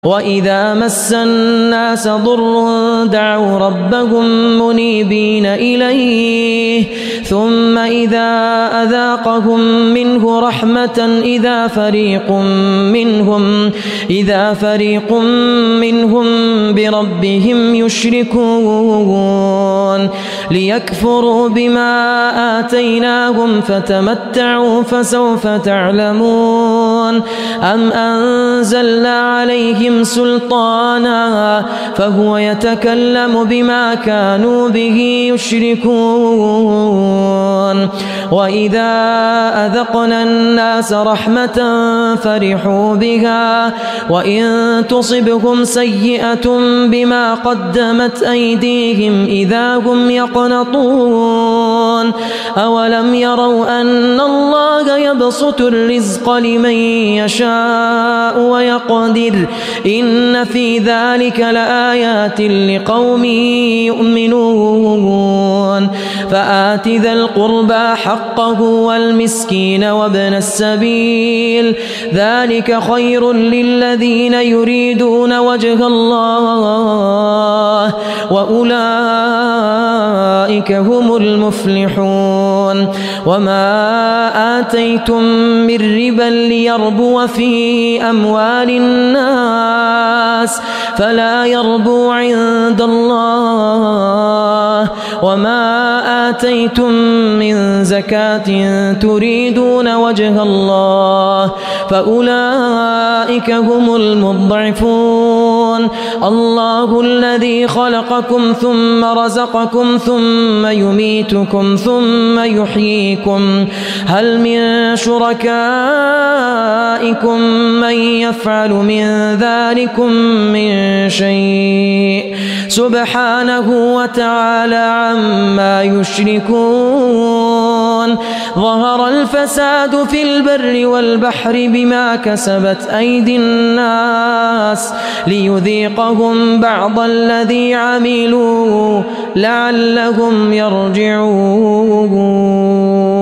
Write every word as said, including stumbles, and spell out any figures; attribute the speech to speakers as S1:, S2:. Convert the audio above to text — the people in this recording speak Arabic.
S1: وإذا مس الناس ضر دعوا ربهم منيبين إليه ثم إذا أذاقهم منه رحمة إذا فريق منهم إذا فريق منهم بربهم يشركون ليكفروا بما آتيناهم فتمتعوا فسوف تعلمون أم أنزلنا عليهم سلطانا فهو يتكلم بما كانوا به يشركون وإذا أذقنا الناس رحمة فرحوا بها وإن تصبهم سيئة بما قدمت أيديهم إذا هم يقنطون أولم يروا أن الله يبسط الرزق لمن يشاء ويقدر إن في ذلك لآيات لقوم يؤمنون فآت ذا القربى حقه والمسكين وابن السبيل ذلك خير للذين يريدون وجه الله وأولئك هم المفلحون وما آتيتم من ربا ليربو في أموال الناس فلا يربو عند الله وما آتيتم من زكاة تريدون وجه الله فأولئك هم المضعفون الله الذي خلقكم ثم رزقكم ثم يميتكم ثم يحييكم هل من شركائكم من يفعل من ذلكم من شيء سبحانه وتعالى عما يشركون ظهر الفساد في البر والبحر بما كسبت أيدي الناس ليذيقهم بعض الذي عملوا لعلهم يرجعون.